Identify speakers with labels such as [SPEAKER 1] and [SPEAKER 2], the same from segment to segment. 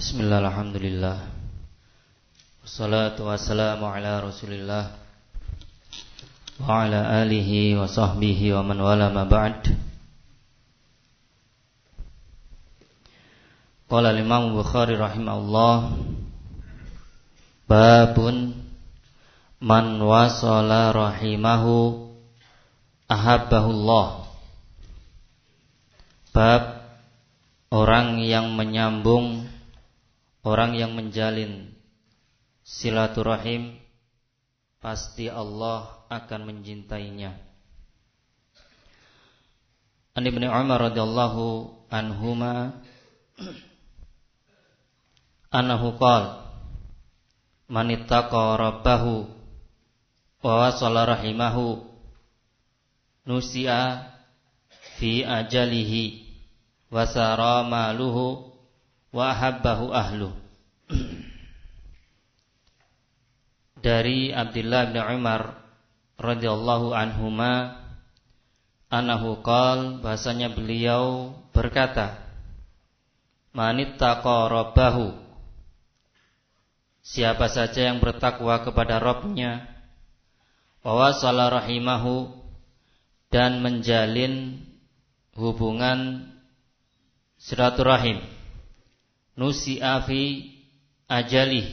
[SPEAKER 1] Bismillah, alhamdulillah. Wassalatu wassalamu ala rasulillah wa ala alihi wa sahbihi wa man wala ma ba'd. Qala al-Imam Bukhari rahimahullah, babun man wasala rahimahu ahabbahullah. Bab orang yang menyambung, orang yang menjalin silaturahim, pasti Allah akan mencintainya. An Ibnu Umar radhiyallahu anhuma annahu qala man ittaqa rabbahu wa wasala rahimahu nusi'a fi ajalihi wa sara maluhu wa ahabbahu ahlu. Dari Abdullah bin Umar radhiyallahu anhuma annahu qala, bahasanya beliau berkata, manittaqa rabbahu, siapa saja yang bertakwa kepada Rabb-Nya, wa wasala rahimahu, dan menjalin hubungan silaturahim, nusi'a fi ajalih,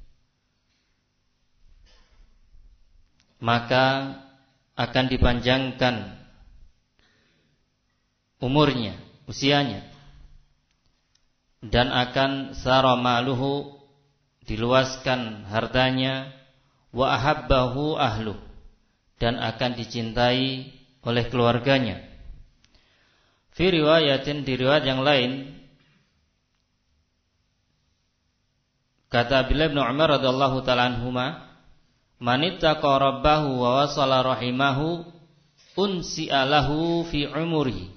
[SPEAKER 1] maka akan dipanjangkan umurnya, usianya, dan akan sara maluhu, diluaskan hartanya, wa ahabbahu ahlu, dan akan dicintai oleh keluarganya. Fi riwayatin, di riwayat yang lain, kata Abdullah bin Umar radhiyallahu ta'ala anhuma, manittaqa rabbahu wa wasala rahimahu unsi'a lahu fi umurihi,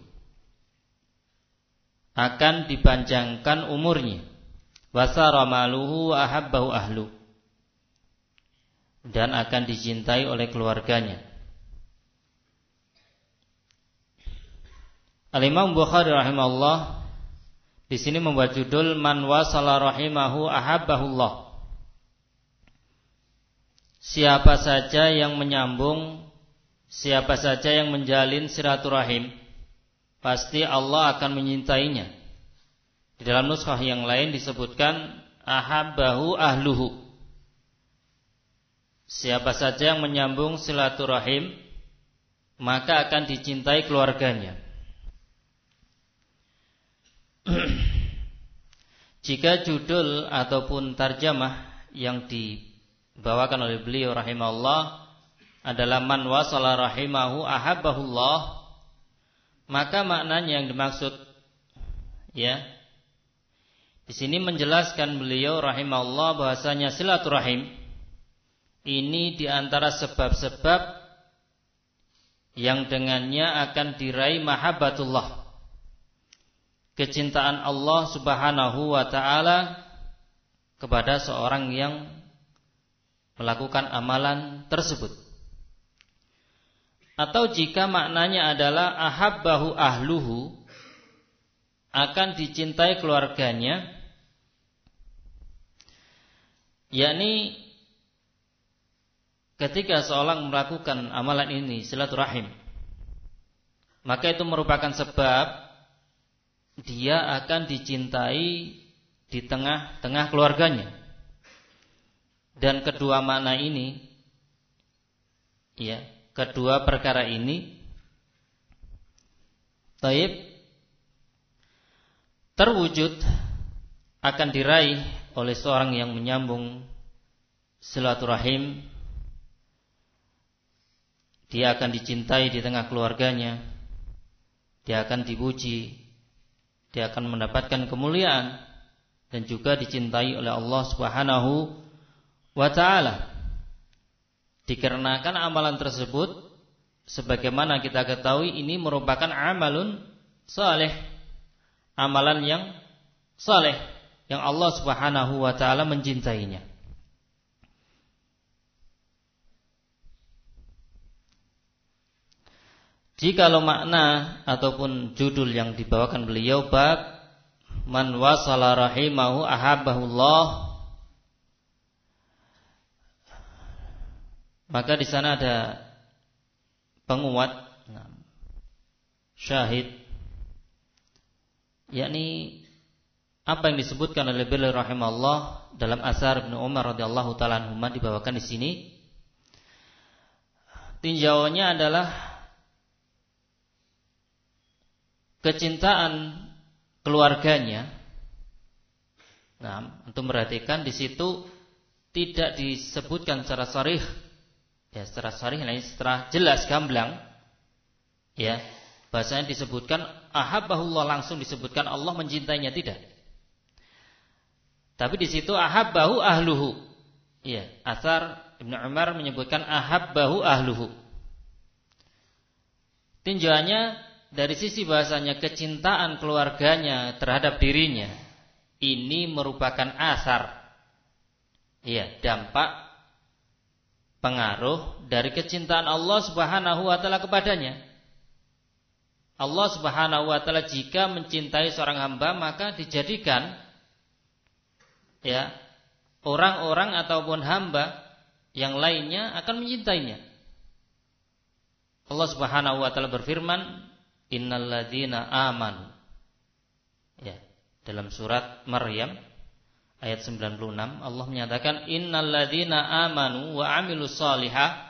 [SPEAKER 1] akan dipanjangkan umurnya, wasara maluhu wa ahabbahu ahlu, dan akan dicintai oleh keluarganya. Al-Imam Bukhari rahimahullah di sini membuat judul man wasala rahimahu ahabbahullah. Siapa saja yang menyambung, siapa saja yang menjalin silaturahim, pasti Allah akan menyintainya. Di dalam nuskhah yang lain disebutkan ahabbahu ahluhu. Siapa saja yang menyambung silaturahim, maka akan dicintai keluarganya. Jika judul ataupun tarjamah yang dibawakan oleh beliau rahimahullah adalah man wasala rahimahu ahabbahullah, maka maknanya yang dimaksud, ya, di sini menjelaskan beliau rahimahullah bahasanya silaturahim ini diantara sebab-sebab yang dengannya akan diraih mahabbatullah, kecintaan Allah subhanahu wa ta'ala kepada seorang yang melakukan amalan tersebut. Atau jika maknanya adalah ahabbahu ahluhu, akan dicintai keluarganya, yakni ketika seorang melakukan amalan ini silaturahim, maka itu merupakan sebab dia akan dicintai di tengah-tengah keluarganya. Dan kedua makna ini, ya, kedua perkara ini terwujud, akan diraih oleh seorang yang menyambung silaturahim. Dia akan dicintai di tengah keluarganya, dia akan dipuji, dia akan mendapatkan kemuliaan, dan juga dicintai oleh Allah subhanahu wa ta'ala. Dikarenakan amalan tersebut, sebagaimana kita ketahui, ini merupakan amalun saleh, amalan yang saleh, yang Allah subhanahu wa ta'ala mencintainya. Jikalau makna ataupun judul yang dibawakan beliau bab man wasala rahimahu ahabbahullah, maka di sana ada penguat syahid, yakni apa yang disebutkan oleh beliau rahimahullah dalam asar Ibnu Umar radhiyallahu taala anhuma dibawakan di sini. Tinjauannya adalah kecintaan keluarganya. Nah, untuk perhatikan di situ tidak disebutkan secara sharih, ya secara sharih, secara jelas gamblang, ya bahasanya disebutkan ahabbahullah, langsung disebutkan Allah mencintainya, tidak. Tapi di situ ahabbahu ahluhu, ya asar Ibnu Umar menyebutkan ahabbahu ahluhu. Tinjauannya dari sisi bahasanya kecintaan keluarganya terhadap dirinya, ini merupakan asar, ya dampak pengaruh dari kecintaan Allah Subhanahu wa taala kepadanya. Allah Subhanahu wa taala jika mencintai seorang hamba, maka dijadikan ya orang-orang ataupun hamba yang lainnya akan mencintainya. Allah Subhanahu wa taala berfirman, innal ladzina amanu, ya dalam surat Maryam ayat 96 Allah menyatakan innal ladzina amanu wa amilus shalihat,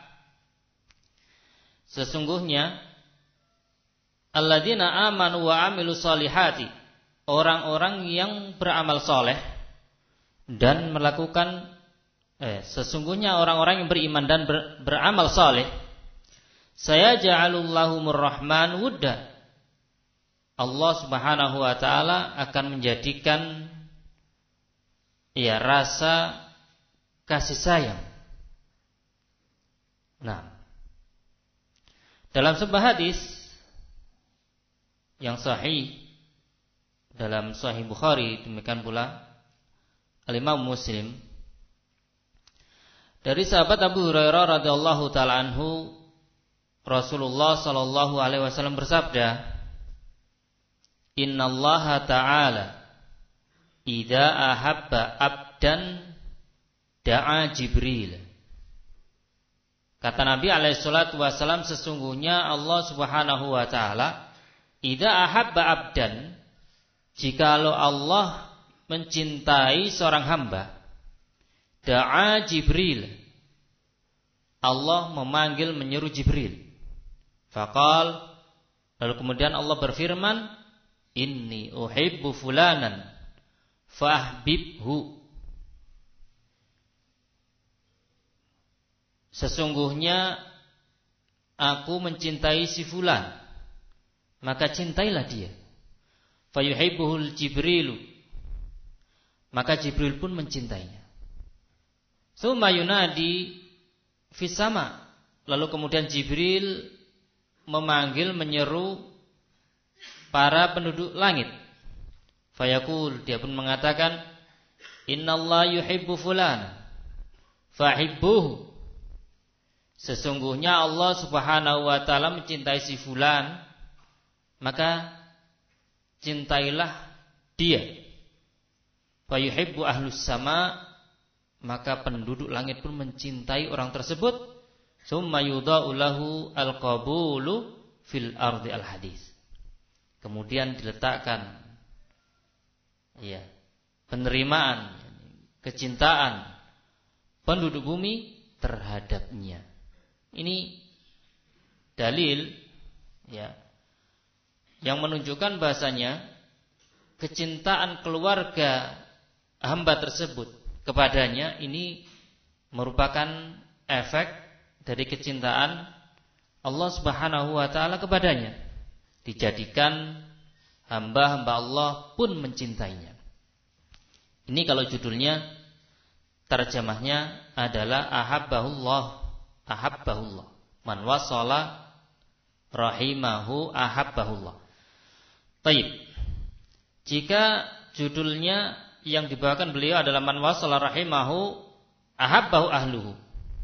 [SPEAKER 1] sesungguhnya alladzina amanu wa amilus sholihati, orang-orang yang beramal soleh dan melakukan sesungguhnya orang-orang yang beriman dan beramal soleh, saya ja'alullahumur rahman wudda, Allah Subhanahu wa taala akan menjadikan ya rasa kasih sayang. Nah, dalam sebuah hadis yang sahih dalam Sahih Bukhari, demikian pula Al-Imam Muslim, dari sahabat Abu Hurairah radhiyallahu taala anhu, Rasulullah sallallahu alaihi wasallam bersabda, innallaha ta'ala idza ahabba abdan da'a Jibril. Kata Nabi alaihi salatu wasallam, sesungguhnya Allah Subhanahu wa taala idza ahabba abdan, jikalau Allah mencintai seorang hamba, da'a Jibril, Allah memanggil, menyeru Jibril. Faqal, lalu kemudian Allah berfirman, inni uhibbu fulanan fahbibhu, sesungguhnya aku mencintai si fulan, maka cintailah dia. Fayuhibbuhul Jibrilu, maka Jibril pun mencintainya. Tsumma yunadi fis sama, lalu kemudian Jibril memanggil, menyeru para penduduk langit. Fayaqul, dia pun mengatakan, innallaha yuhibbu fulan fahibbuhu, sesungguhnya Allah Subhanahu wa taala mencintai si fulan, maka cintailah dia. Fayuhibbu ahlus sama, maka penduduk langit pun mencintai orang tersebut. Summa yudha'u lahu al-qabulu fil ardi al-hadis, kemudian diletakkan ya penerimaan, kecintaan penduduk bumi terhadapnya. Ini dalil ya yang menunjukkan bahasanya kecintaan keluarga hamba tersebut kepadanya ini merupakan efek dari kecintaan Allah Subhanahu wa taala kepadanya. Dijadikan hamba-hamba Allah pun mencintainya. Ini kalau judulnya, terjemahnya adalah ahabbahullah, ahabbahullah, man wasala rahimahu ahabbahullah. Baik. Jika judulnya yang dibawakan beliau adalah man wasala rahimahu ahabbahu ahluhu,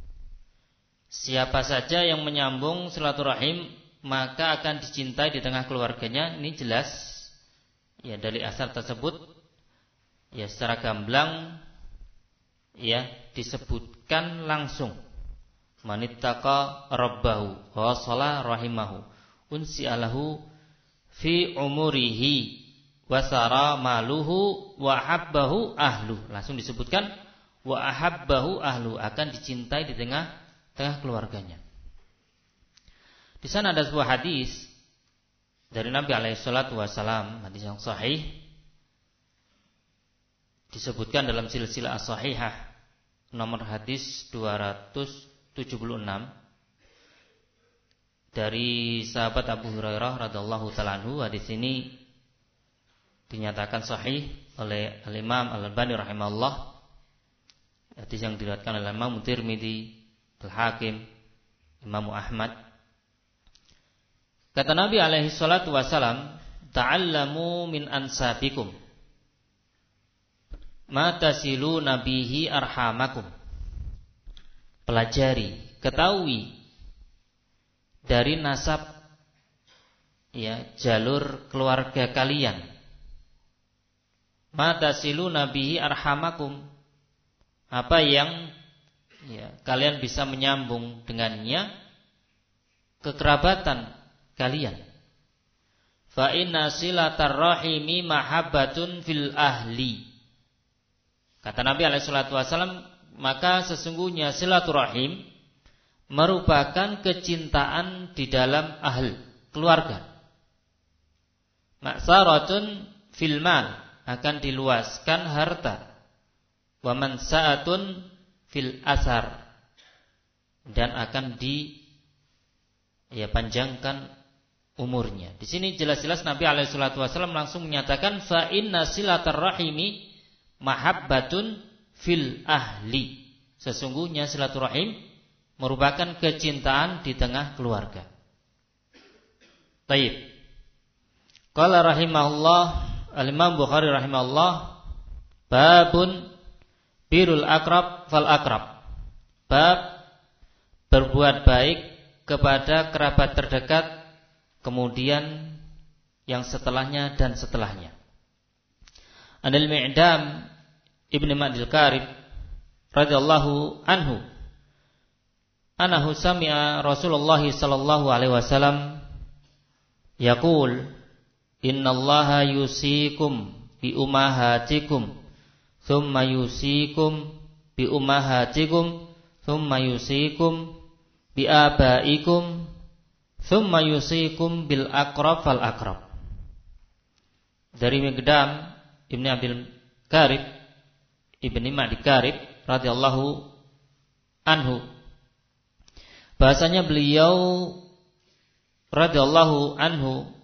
[SPEAKER 1] siapa saja yang menyambung silaturahim maka akan dicintai di tengah keluarganya. Ini jelas ya dari asar tersebut ya secara gamblang ya disebutkan langsung manittaqa rabbahu wa shala rahimahu unsi'alahu fi umurihi wasara maluhu wa habbahu ahlu. Langsung disebutkan wa ahabbahu ahlu, akan dicintai di tengah keluarganya. Di sana ada sebuah hadis dari Nabi alaihi salatu wasalam, hadis yang sahih, disebutkan dalam silsilah as-sahihah nomor hadis 276 dari sahabat Abu Hurairah radhiyallahu taala anhu. Hadis ini dinyatakan sahih oleh Al-Imam Al-Albani rahimahullah. Hadis yang diriwayatkan oleh Imam Tirmidzi, Al-Hakim, Imam Ahmad. Kata Nabi alaihi salatu wasalam, ta'allamu min ansabikum ma tasilu nabihi arhamakum. Pelajari, ketahui dari nasab ya jalur keluarga kalian. Ma tasilu nabihi arhamakum, apa yang ya kalian bisa menyambung dengannya kekerabatan kalian. Fa inna silatar rahimi mahabbatun fil ahli. Kata Nabi alaihi salatu wasallam, maka sesungguhnya silaturahim merupakan kecintaan di dalam keluarga. Ma'saratun fil mal, akan diluaskan harta. Wa mansa'atun fil asar, dan akan panjangkan umurnya. Di sini jelas-jelas Nabi alaihi salatu wasallam langsung menyatakan fa inna silatar rahimi mahabbatun fil ahli. Sesungguhnya silaturahim merupakan kecintaan di tengah keluarga. Baik. Qala rahimahullah Al-Imam Bukhari rahimahullah, babun birul akrab fal akrab. Bab berbuat baik kepada kerabat terdekat, kemudian yang setelahnya dan setelahnya. Anil Mi'dam Ibn Ma'dil Karib radhiyallahu anhu anahu sami'a Rasulullah sallallahu alaihi wasallam yaqul innallaha yusikum bi ummahatikum thumma yusikum bi ummahatikum thumma yusikum bi abaikum thumma yusikum bil aqrab fal aqrab. Dari Miqdam Ibn Abdul Karib Ibni Ma'di Karib radhiyallahu anhu, bahasanya beliau radhiyallahu anhu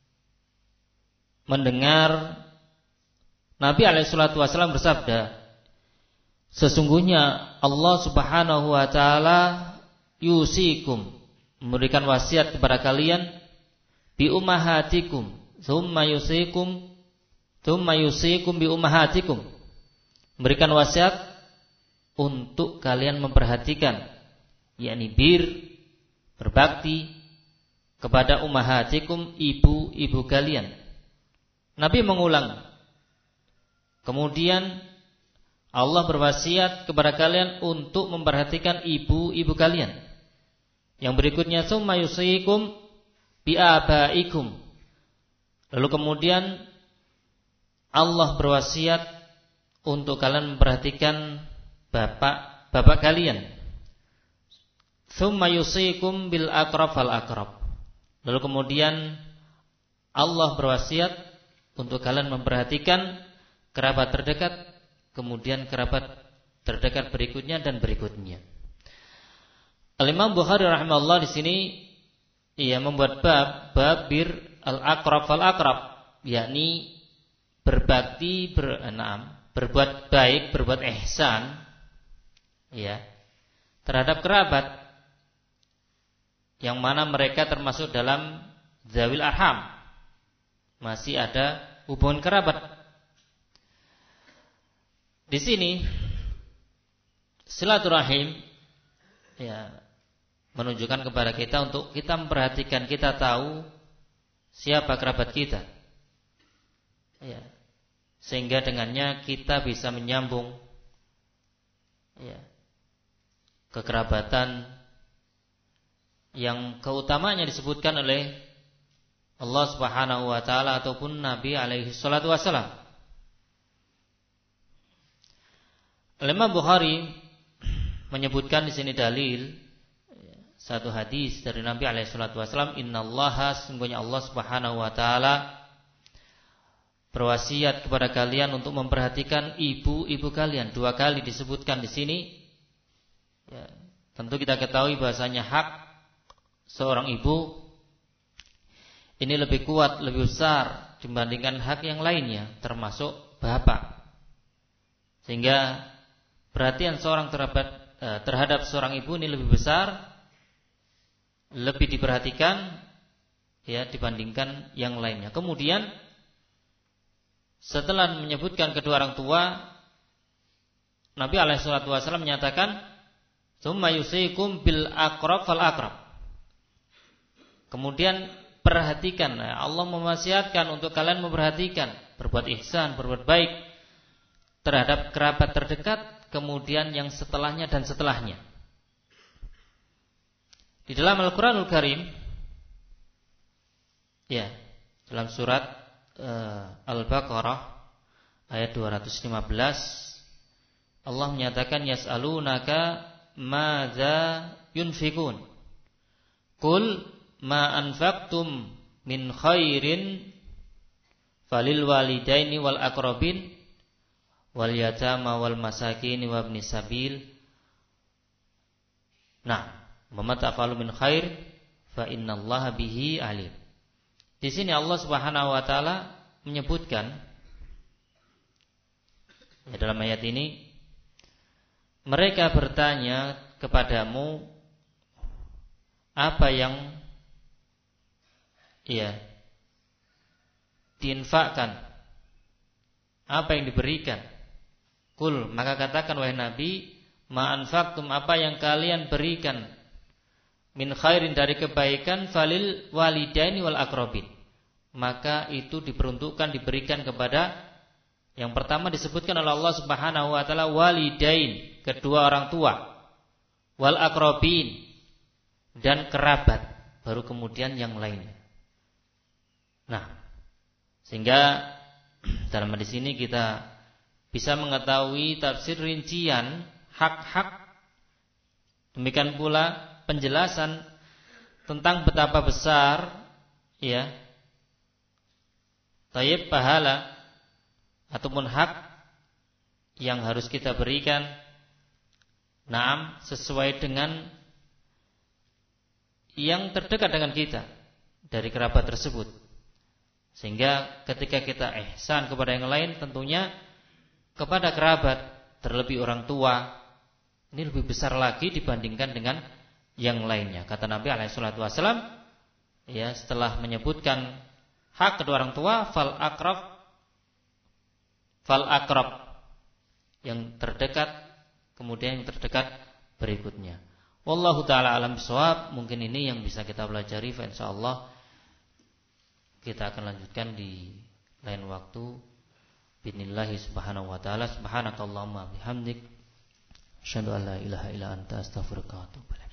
[SPEAKER 1] mendengar Nabi alaihi salatu wasallam bersabda, sesungguhnya Allah Subhanahu wa taala yusikum, memberikan wasiat kepada kalian, bi ummahatikum thumma yusikum bi ummahatikum, memberikan wasiat untuk kalian memperhatikan, yakni berbakti kepada ummahatikum, ibu-ibu kalian. Nabi mengulang, kemudian Allah berwasiat kepada kalian untuk memperhatikan ibu-ibu kalian. Yang berikutnya, tsumma yusikum bi abaikum. Lalu kemudian Allah berwasiat untuk kalian memperhatikan bapak kalian. Tsumma yusikum bil aqrab fal aqrab. Lalu kemudian Allah berwasiat untuk kalian memperhatikan kerabat terdekat, kemudian kerabat terdekat berikutnya dan berikutnya. Al-Imam Bukhari rahimahullah di sini ia membuat bab bir al-aqrab fal aqrab, yakni berbakti, berbuat baik, berbuat ihsan ya terhadap kerabat yang mana mereka termasuk dalam zawil arham, masih ada hubungan kerabat. Di sini silaturahim ya menunjukkan kepada kita untuk kita memperhatikan, kita tahu siapa kerabat kita. ya, sehingga dengannya kita bisa menyambung ya, kekerabatan yang keutamanya disebutkan oleh Allah Subhanahu wa taala ataupun Nabi alaihi salatu wasallam. Imam Bukhari menyebutkan di sini dalil satu hadis dari Nabi alaihi salatu wasallam, innallaha, sesungguhnya Allah Subhanahu wa taala berwasiat kepada kalian untuk memperhatikan ibu-ibu kalian. 2 kali disebutkan di sini. Ya, tentu kita ketahui bahasanya hak seorang ibu ini lebih kuat, lebih besar dibandingkan hak yang lainnya, termasuk bapak. Sehingga perhatian seorang terhadap seorang ibu ini lebih besar, lebih diperhatikan ya dibandingkan yang lainnya. Kemudian setelah menyebutkan kedua orang tua, Nabi alaihi salatu wasallam menyatakan, "Tsumma yusikum bil aqrab fal aqrab." Kemudian perhatikan, Allah mewasiatkan untuk kalian memperhatikan, berbuat ihsan, berbuat baik terhadap kerabat terdekat, kemudian yang setelahnya dan setelahnya. Di dalam Al-Qur'anul Karim, ya, dalam surat Al-Baqarah ayat 215, Allah menyatakan, yas'alunaka madza yunfikun, qul ma anfaqtum min khairin falil walidaini wal aqrabin wal yatama wal masakin wa ibnis sabil. Nah, ma ta'falu min khair fa innallaha bihi alim. Di sini Allah Subhanahu wa taala menyebutkan ya, dalam ayat ini, mereka bertanya kepadamu apa yang ya diinfakkan, apa yang diberikan. Kul, maka katakan wahai Nabi, ma anfaqtum, apa yang kalian berikan, min khairin, dari kebaikan, falil walidaini wal aqrabin, maka itu diperuntukkan, diberikan kepada, yang pertama disebutkan oleh Allah Subhanahu wa taala walidain, kedua orang tua, wal aqrabin, dan kerabat, baru kemudian yang lainnya. Nah, sehingga dalam hadis ini kita bisa mengetahui tafsir rincian hak-hak, demikian pula penjelasan tentang betapa besar ya tayyib pahala ataupun hak yang harus kita berikan, naam, sesuai dengan yang terdekat dengan kita dari kerabat tersebut. Sehingga ketika kita ihsan kepada yang lain, tentunya kepada kerabat, terlebih orang tua, ini lebih besar lagi dibandingkan dengan yang lainnya. Kata Nabi alaihi salatu wasallam, ya, setelah menyebutkan hak kedua orang tua, fal aqrab, yang terdekat, kemudian yang terdekat berikutnya. Wallahu taala alam bisawab. Mungkin ini yang bisa kita pelajari, fa insyaallah kita akan lanjutkan di lain waktu. Bismillah subhanahu wa taala. Subhanakallahumma bihamdik, asyhadu an la ilaha illa anta, astaghfiruka wa atubu ilaik.